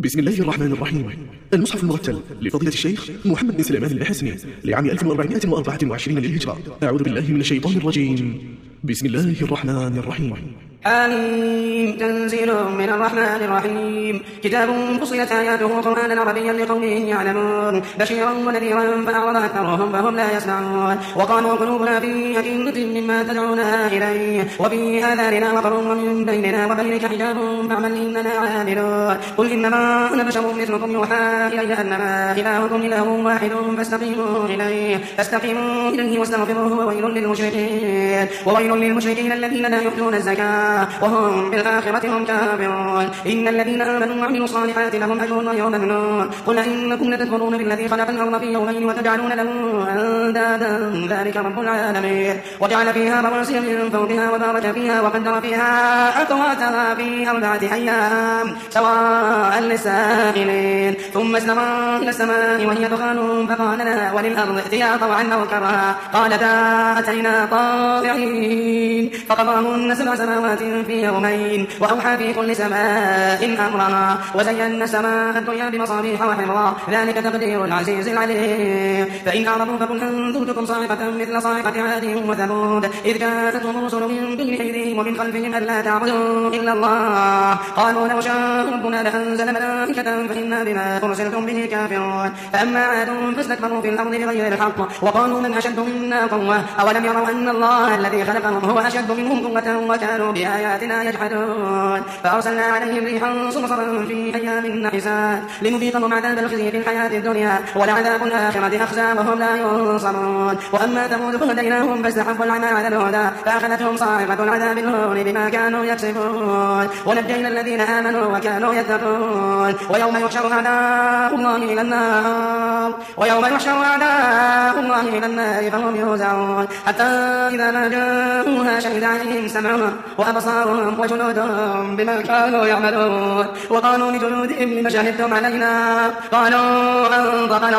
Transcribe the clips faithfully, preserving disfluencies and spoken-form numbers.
بسم الله الرحمن الرحيم. المصحف المرتل لفضيلة الشيخ محمد بن سليمان الحسني لعام ألف وأربعمائة وأربعة وعشرين للهجرة. أعوذ بالله من الشيطان الرجيم. بسم الله الرحمن الرحيم. آمين. تنزيل من الرحمن الرحيم. كتاب فصلت آياته قرآنا عربيا لقوم يعلمون بشيرا ونذيرا فأعرض أكثرهم فهم لا يسمعون وقالوا قلوبنا في أكنة مما تدعونا إليه وفي آذاننا وقر ومن بيننا وبينك حجاب فاعمل إننا عاملون. قل إنما أنا بشر مثلكم يوحى إلي أنما إلهكم إله واحد فاستقيموا إليه فاستقيموا إليه واستغفروه وويل للمشركين وويل للمشركين الذين لا يؤتون الزكاة وهم بالآخرة هم كافرون. إن الذين آمنوا وعملوا الصالحات لهم أجر غير ممنون. قل إنكم لتكفرون بالذي خلق الأرض في يومين وتجعلون له أندادا ذلك رب العالمين. وجعل فيها رواسي من فوقها وبارك فيها وقدر فيها أقواتها في أربعة أيام سواء للسائلين. ثم استوى إلى السماء وهي دخان فقال لها وللأرض ائتيا طوعا أو كرها قالتا أتينا طائعين فقضاهن سبع سماوات في يومين وأوحى في كل سماء أمرها وزينا السماء الدنيا بمصابيح وحفظا ذلك تقدير العزيز العليم. فإن أعرضوا فقل أنذرتكم صاعقة مثل صاعقة عاد وثمود إذ جاءتهم رسل من بين أيديهم ومن خلفهم ألا تعبدوا إلا الله قالوا لو شاء ربنا لأنزل ملائكة فإنا بما أرسلتم به كافرون. فأما عاد فاستكبروا في الأرض بغير الحق وقالوا من أشد منا قوة أولم يروا أن الله الذي خلقهم هو أشد منهم قوة وكانوا بآياتنا يجحدون. فأرسلنا عليهم ريحا صرصرا في أيام نحسات لنذيقهم عذاب الخزي في الحياة الدنيا ولعذاب الآخرة أخزى وهم لا ينصرون. وأما ثمود فهديناهم فاستحبوا العمى على الهدى فأخذتهم صاعقة العذاب الهون بما كانوا يكسبون ونجينا الذين آمنوا وكانوا يتقون. ويوم يحشر أعداء الله إلى النار ويوم يحشر أعداء الله إلى النار فهم يوزعون حتى إذا ما جاءوها شهد عليهم سمعهم وأبصارهم وجلودهم بما كانوا يعملون. وقالوا لجلودهم لم شهدتم علينا قالوا أنطقنا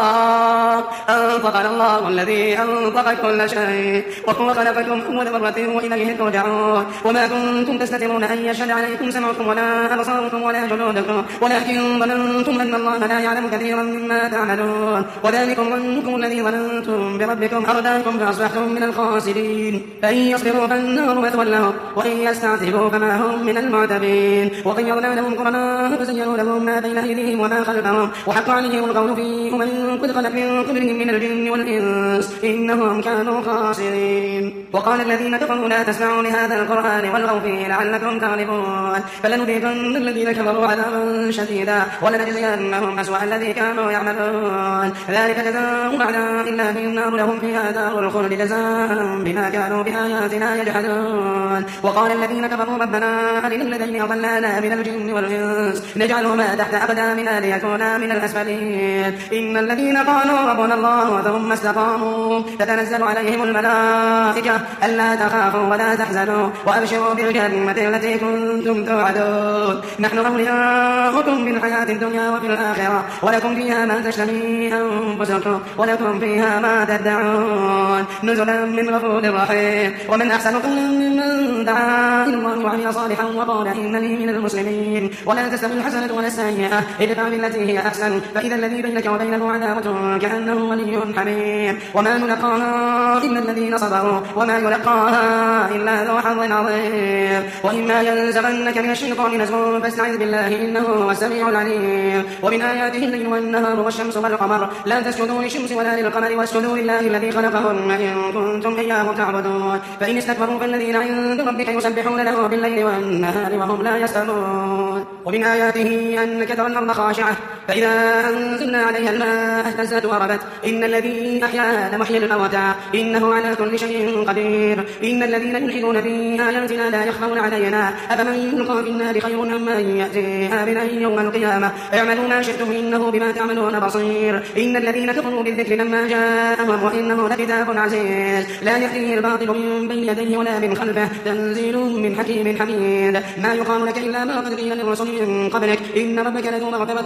الله أنطقنا الله الذي أنطق كل شيء وهو خلقكم أول مرة وإليه ترجعون. وما كنتم تستترون أن يشهد عليكم سمعكم ولا أبصاركم ولا جلودكم ولكن ظننتم أن الله لا يعلم كثيرا مما تعملون. وذلكم ظنكم الذي ظننتم بربكم أرداكم فأصبحتم من الخاسرين. فإن يصبروا فالنار مثوى لهم وإن يستعتبوا فما هم من المعتبين. وغيرنا لهم قرناء فزينوا لهم ما بين أيديهم وما خلفهم وحق عليهم القول في أمم قد خلت من قبلهم من الجن والإنس إنهم كانوا خاسرين. وقال الذين كفروا لا تسمعوا لهذا القرآن والغوا فيه لعلكم تغلبون. فلنذيقن الذين كفروا عذابا شديدا ولنجزينهم أسوأ الذي كانوا يعملون. ذلك جزاء أعداء الله النار لهم فيها دار الخلد جزاء بما كانوا بآياتنا يجحدون. وقال الذين كفروا ربنا أرنا الذين أضلانا من الجن والإنس نجعلهما تحت أقدامنا ليكونا من الأسفلين. إن الذين قالوا ربنا الله ثم استقاموا تتنزل عليهم الملائكة ألا تخافوا ولا تحزنوا وأبشروا بالجنة التي كنتم توعدون. نحن أولياؤكم في الحياة الدنيا وفي الآخرة ولكم فيها ما تشتهي أنفسكم ولكم فيها ما تدعون نزلا من غفور رحيم. ومن أحسن قولا ممن دعا إلى الله وعمل صالحا وقال إنني من المسلمين. ولا تستوي الحسنة ولا السيئة ادفع بالتي هي أحسن فإذا الذي بينك وبينه عداوة كأنه ولي حميم. وما نلقاها إلا الذين صبروا وما يلقاها إلا ذو حظ عظيم. وإما ينزغنك من الشيطان نزغ فاستعذ بالله إنه هو السميع العليم. ومن آياته الليل والنهار والشمس والقمر لا تسجدوا للشمس ولا للقمر واسجدوا لله الذي خلقهن إن كنتم إياه تعبدون. فإن استكبروا فالذين عند ربك يسبحون له بالليل والنهار وهم لا يسأمون. ومن آياته أنك ترى الأرض خاشعة فإذا أنزلنا عليها الماء اهتزت وربت إن الذي أحياها لمحيي الموتى إنه على كل شيء قدير. إن الذين يلحدون في آياتنا لا يخفون علينا أفمن يلقى في النار خير أم من يأتي آمنا يوم القيامة اعملوا ما شئتم إنه بما تعملون بصير. إن الذين كفروا بالذكر لما جاءهم وإنه لكتاب عزيز لا يأتيه الباطل من بين يديه ولا من خلفه تنزيل من حكيم حميد. ما يقال لك إلا ما قد قيل للرسل من قبلك إن ربك لذو مغفرة وذو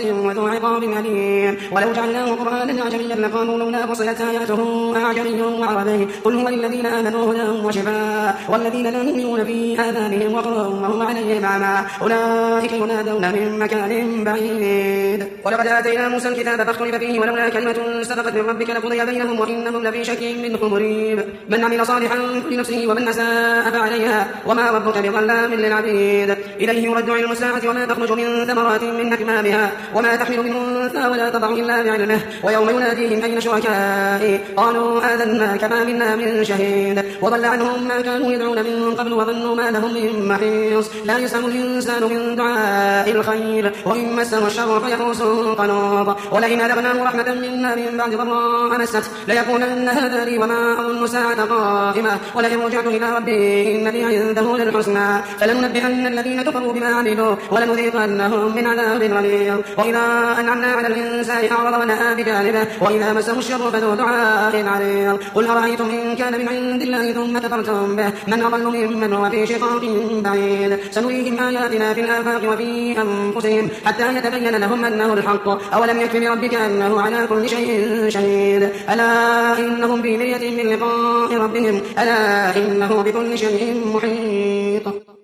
ذو عقاب أليم. ولو جعلناه قرآنا أعجميا لقالوا لولا فصلت آياته أعجمي وعربي قل هو للذين آمنوا هدى وشفاء والذين لا يؤمنون في آذانهم وقر وهم عليهم أعمى أولئك ينادون من مكان بعيد. ولقد آتينا موسى الكتاب فاختلف فيه ولولا كلمة سبقت من ربك لقضي بينهم وإنهم لفي شك منه مريب. من عمل صالحا فلنفسه ومن أساء فعليها وما ربك بظلام للعبيد. إليه يرد علم الساعة وما تخرج من ثمرات من أكمامها وما تحمل من أنثى ولا تضع إلا بعلمه ويوم يناديهم أين شركائي قالوا آذنا كما منا من شهيد. وضل عنهم ما كانوا يدعون من قبل وظنوا ما لهم من محيص. لا يسأم الإنسان من دعاء الخير وإن مسه الشر فيئوس قنوط. ولئن أذقناه رحمة منا من بعد ضراء مسته ليقولن هذا لي وما أظن ساعة قائمة ولئن رجعت إلى ربي إن لي عنده للحسنى فلننبئن الذين كفروا بما عملوا ولنذيقنهم من عذاب غليظ. وإذا أنعمنا على الإنسان أعرض ونأى بجانبه وإذا مسه الشر فذو دعاء عريض. قل أرأيتم إن كان من عند الله ثم كفرتم به من أضل ممن هو في شقاق بعيد. سنريهم آياتنا في الآفاق وفي أنفسهم حتى يتبين لهم أنه الحق أولم يكف بربك أنه على كل شيء شهيد. ألا إنهم في مرية من لقاء ربهم ألا إنه بكل شيء محيط.